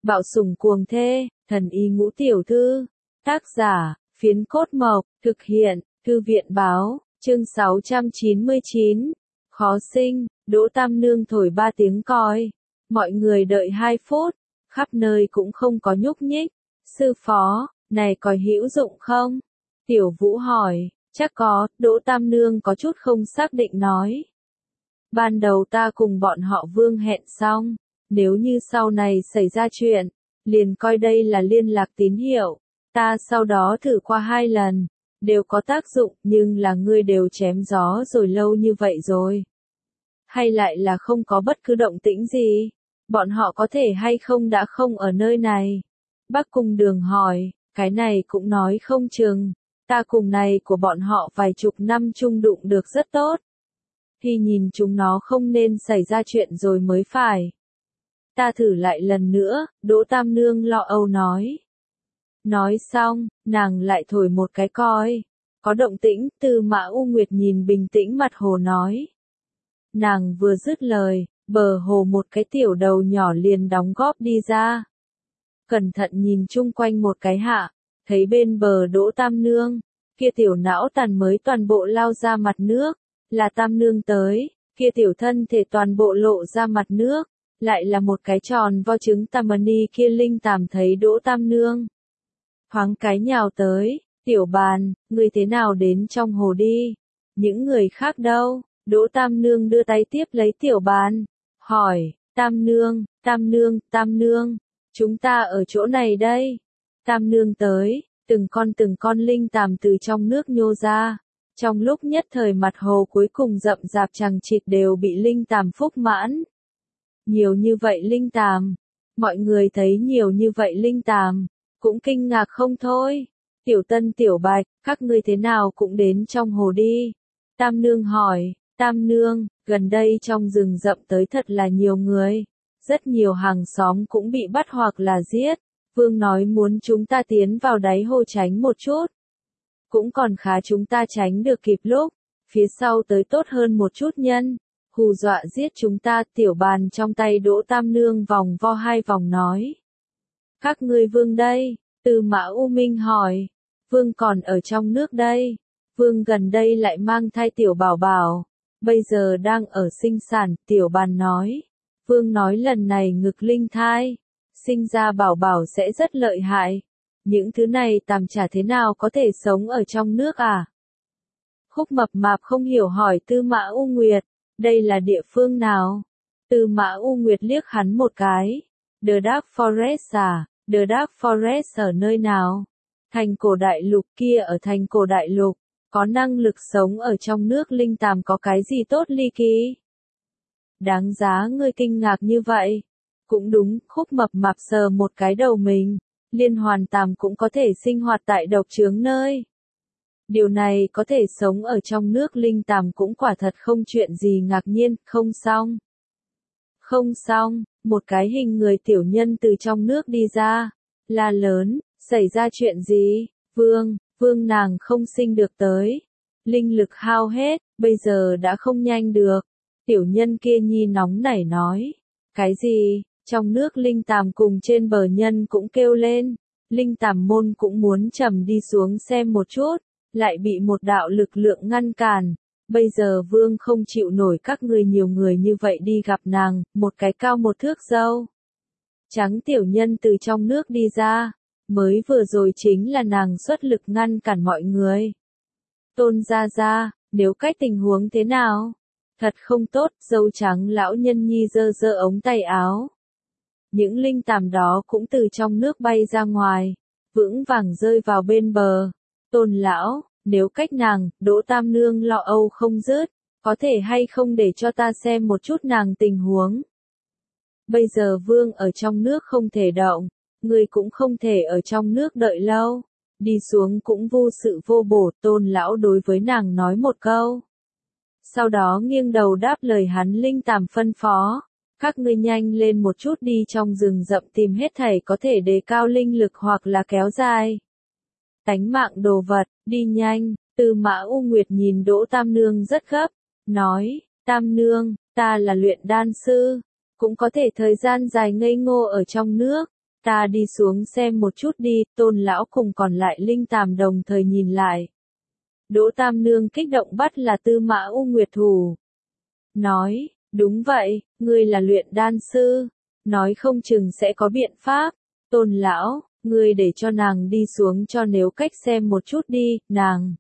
Bạo sủng cuồng thê, thần y ngũ tiểu thư. Tác giả, Phiến Cốt Mộc, thực hiện, Thư viện báo, chương 699. Khó sinh, Đỗ Tam Nương thổi 3 tiếng còi. Mọi người đợi 2 phút, khắp nơi cũng không có nhúc nhích. Sư phó, này còi hữu dụng không? Tiểu Vũ hỏi, chắc có, Đỗ Tam Nương có chút không xác định nói. Ban đầu ta cùng bọn họ Vương hẹn xong, nếu như sau này xảy ra chuyện, liền coi đây là liên lạc tín hiệu. Ta sau đó thử qua 2 lần, đều có tác dụng, nhưng là ngươi đều chém gió rồi lâu như vậy rồi. Hay lại là không có bất cứ động tĩnh gì? Bọn họ có thể hay không đã không ở nơi này? Bắc Cung Đường hỏi, cái này cũng nói không chừng. Ta cùng này của bọn họ vài chục năm chung đụng được rất tốt. Thì nhìn chúng nó không nên xảy ra chuyện rồi mới phải. Ta thử lại lần nữa, Đỗ Tam Nương lo âu nói. Nói xong, nàng lại thổi một cái còi. Có động tĩnh, Tư Mã U Nguyệt nhìn bình tĩnh mặt hồ nói. Nàng vừa dứt lời, bờ hồ một cái tiểu đầu nhỏ liền đóng góp đi ra. Cẩn thận nhìn chung quanh một cái hạ, thấy bên bờ Đỗ Tam Nương, kia tiểu não tàn mới toàn bộ lao ra mặt nước, là Tam Nương tới, kia tiểu thân thể toàn bộ lộ ra mặt nước, lại là một cái tròn vo trứng Tamani kia linh tàm thấy Đỗ Tam Nương. Thoáng cái nhào tới, tiểu bàn, ngươi thế nào đến trong hồ đi, những người khác đâu? Đỗ Tam Nương đưa tay tiếp lấy tiểu bàn, hỏi, Tam Nương, Tam Nương, Tam Nương, chúng ta ở chỗ này đây. Tam Nương tới, từng con linh tàm từ trong nước nhô ra. Trong lúc nhất thời mặt hồ cuối cùng rậm rạp chằng chịt đều bị linh tàm phúc mãn. Nhiều như vậy linh tàm, mọi người thấy nhiều như vậy linh tàm, cũng kinh ngạc không thôi. Tiểu Tân Tiểu Bạch, các ngươi thế nào cũng đến trong hồ đi. Tam Nương hỏi, Tam Nương, gần đây trong rừng rậm tới thật là nhiều người. Rất nhiều hàng xóm cũng bị bắt hoặc là giết. Vương nói muốn chúng ta tiến vào đáy hồ tránh một chút. Cũng còn khá chúng ta tránh được kịp lúc. Phía sau tới tốt hơn một chút nhân. Hù dọa giết chúng ta. Tiểu bàn trong tay Đỗ Tam Nương vòng vo 2 vòng nói. Các ngươi Vương đây? Tư Mã U Minh hỏi. Vương còn ở trong nước đây. Vương gần đây lại mang thai tiểu bảo bảo. Bây giờ đang ở sinh sản. Tiểu bàn nói. Vương nói lần này ngực linh thai. Sinh ra bảo bảo sẽ rất lợi hại. Những thứ này tàm chả thế nào có thể sống ở trong nước à? Khúc Mập Mạp không hiểu hỏi Tư Mã U Nguyệt. Đây là địa phương nào? Tư Mã U Nguyệt liếc hắn một cái. The Dark Forest à? The Dark Forest ở nơi nào? Thành Cổ Đại Lục kia ở Thành Cổ Đại Lục. Có năng lực sống ở trong nước linh tàm có cái gì tốt ly kỳ? Đáng giá ngươi kinh ngạc như vậy. Cũng đúng, Khúc Mập Mạp sờ một cái đầu mình. Liên hoàn tàm cũng có thể sinh hoạt tại độc trướng nơi. Điều này có thể sống ở trong nước linh tàm cũng quả thật không chuyện gì ngạc nhiên, không xong. Không xong, một cái hình người tiểu nhân từ trong nước đi ra. La lớn, xảy ra chuyện gì? Vương nàng không sinh được tới. Linh lực hao hết, bây giờ đã không nhanh được. Tiểu nhân kia nhi nóng nảy nói. Cái gì? Trong nước linh tàm cùng trên bờ nhân cũng kêu lên. Linh tàm môn cũng muốn trầm đi xuống xem một chút. Lại bị một đạo lực lượng ngăn cản. Bây giờ Vương không chịu nổi các ngươi nhiều người như vậy đi gặp nàng. Một cái cao 1 thước râu trắng tiểu nhân từ trong nước đi ra. Mới vừa rồi chính là nàng xuất lực ngăn cản mọi người. Tôn gia gia, nếu cách tình huống thế nào? Thật không tốt, dâu trắng lão nhân nhi giơ giơ ống tay áo. Những linh tàm đó cũng từ trong nước bay ra ngoài, vững vàng rơi vào bên bờ. Tôn lão, nếu cách nàng, Đỗ Tam Nương lo âu không dứt, có thể hay không để cho ta xem một chút nàng tình huống. Bây giờ Vương ở trong nước không thể động, người cũng không thể ở trong nước đợi lâu. Đi xuống cũng vô sự vô bổ. Tôn lão đối với nàng nói một câu. Sau đó nghiêng đầu đáp lời hắn linh tàm phân phó. Các ngươi nhanh lên một chút đi trong rừng rậm tìm hết thảy có thể đề cao linh lực hoặc là kéo dài tánh mạng đồ vật, đi nhanh. Tư Mã U Nguyệt nhìn Đỗ Tam Nương rất gấp, nói, Tam Nương, ta là luyện đan sư, cũng có thể thời gian dài ngây ngô ở trong nước, Ta đi xuống xem một chút đi, Tôn lão cùng còn lại linh tàm đồng thời nhìn lại. Đỗ Tam Nương kích động bắt là Tư Mã U Nguyệt thủ. Nói, đúng vậy, ngươi là luyện đan sư, nói không chừng sẽ có biện pháp. Tôn lão, ngươi để cho nàng đi xuống cho Nếu Cách xem một chút đi, nàng.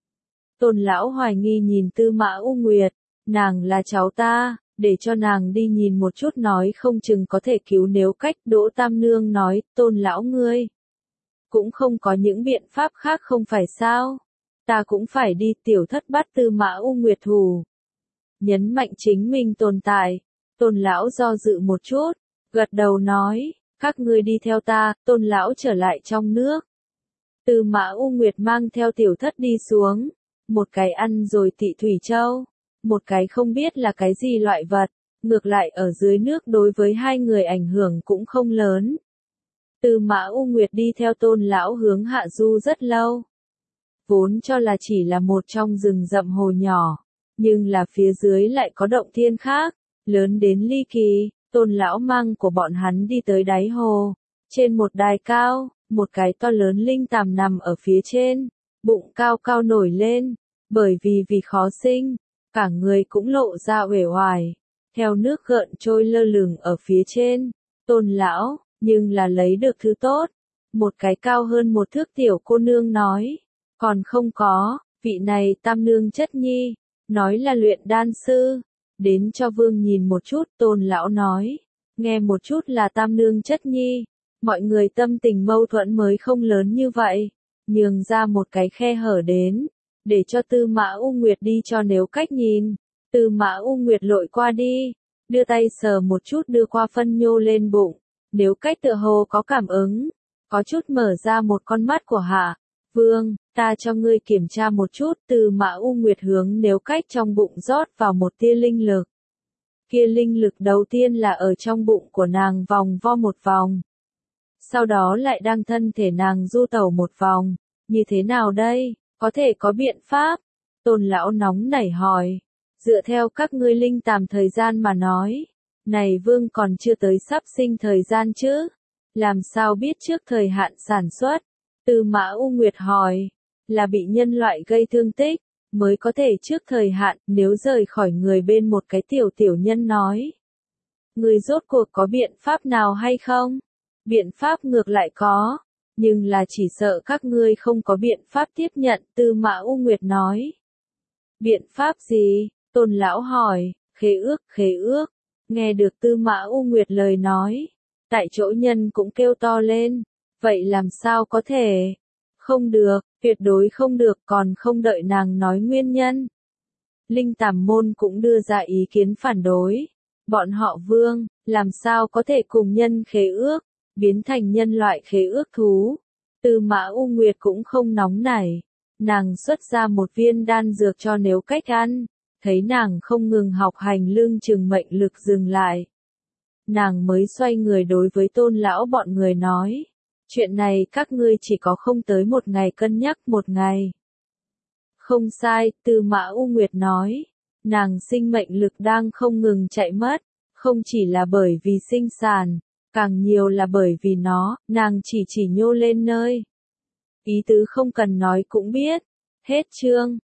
Tôn lão hoài nghi nhìn Tư Mã U Nguyệt, nàng là cháu ta, để cho nàng đi nhìn một chút nói không chừng có thể cứu Nếu Cách. Đỗ Tam Nương nói, Tôn lão ngươi cũng không có những biện pháp khác không phải sao? Ta cũng phải đi. Tiểu Thất bắt Tư Mã U Nguyệt thủ. Nhấn mạnh chính mình tồn tại. Tôn lão do dự một chút, gật đầu nói, các ngươi đi theo ta. Tôn lão trở lại trong nước. Tư Mã U Nguyệt mang theo Tiểu Thất đi xuống. Một cái ăn rồi Tị Thủy Châu, một cái không biết là cái gì loại vật, ngược lại ở dưới nước đối với hai người ảnh hưởng cũng không lớn. Tư Mã U Nguyệt đi theo Tôn lão hướng hạ du rất lâu. Vốn cho là chỉ là một trong rừng rậm hồ nhỏ, nhưng là phía dưới lại có động thiên khác, lớn đến ly kỳ. Tôn lão mang của bọn hắn đi tới đáy hồ, trên một đài cao, một cái to lớn linh tàm nằm ở phía trên, bụng cao cao nổi lên, bởi vì khó sinh, cả người cũng lộ ra uể oải, theo nước gợn trôi lơ lửng ở phía trên. Tôn lão, nhưng là lấy được thứ tốt. Một cái cao hơn một thước tiểu cô nương nói, còn không có, vị này Tam Nương chất nhi, nói là luyện đan sư, đến cho vương nhìn một chút. Tôn lão nói, nghe một chút là Tam Nương chất nhi, mọi người tâm tình mâu thuẫn mới không lớn như vậy, nhường ra một cái khe hở đến, để cho Tư Mã U Nguyệt đi cho Nếu Cách nhìn. Tư Mã U Nguyệt lội qua đi, đưa tay sờ một chút đưa qua phân nhô lên bụng. Nếu Cách tựa hồ có cảm ứng, có chút mở ra một con mắt của Hạ Vương, ta cho ngươi kiểm tra một chút. Tư Mã U Nguyệt hướng Nếu Cách trong bụng rót vào một tia linh lực. Kia linh lực đầu tiên là ở trong bụng của nàng vòng vo một vòng. Sau đó lại đang thân thể nàng du tẩu một vòng. Như thế nào đây? Có thể có biện pháp? Tôn lão nóng nảy hỏi. Dựa theo các ngươi linh tàm thời gian mà nói, này vương còn chưa tới sắp sinh thời gian chứ? Làm sao biết trước thời hạn sản xuất? Tư Mã U Nguyệt hỏi. Là bị nhân loại gây thương tích, mới có thể trước thời hạn. Nếu rời khỏi người bên một cái tiểu nhân nói. Người rốt cuộc có biện pháp nào hay không? Biện pháp ngược lại có, nhưng là chỉ sợ các ngươi không có biện pháp tiếp nhận. Tư Mã U Nguyệt nói. Biện pháp gì? Tôn lão hỏi. Khế ước. Nghe được Tư Mã U Nguyệt lời nói, tại chỗ nhân cũng kêu to lên. Vậy làm sao có thể? Không được, tuyệt đối không được. Còn không đợi nàng nói nguyên nhân, linh tàm môn cũng đưa ra ý kiến phản đối. Bọn họ vương, làm sao có thể cùng nhân khế ước, biến thành nhân loại khế ước thú. Tư Mã U Nguyệt cũng không nóng nảy. Nàng xuất ra một viên đan dược cho Nếu Cách ăn. Thấy nàng không ngừng học hành lương chừng mệnh lực dừng lại. Nàng mới xoay người đối với Tôn lão bọn người nói. Chuyện này các ngươi chỉ có không tới một ngày cân nhắc một ngày. Không sai, Tư Mã U Nguyệt nói. Nàng sinh mệnh lực đang không ngừng chạy mất. Không chỉ là bởi vì sinh sản, càng nhiều là bởi vì nàng chỉ nhô lên nơi. Ý tứ không cần nói cũng biết. Hết chương.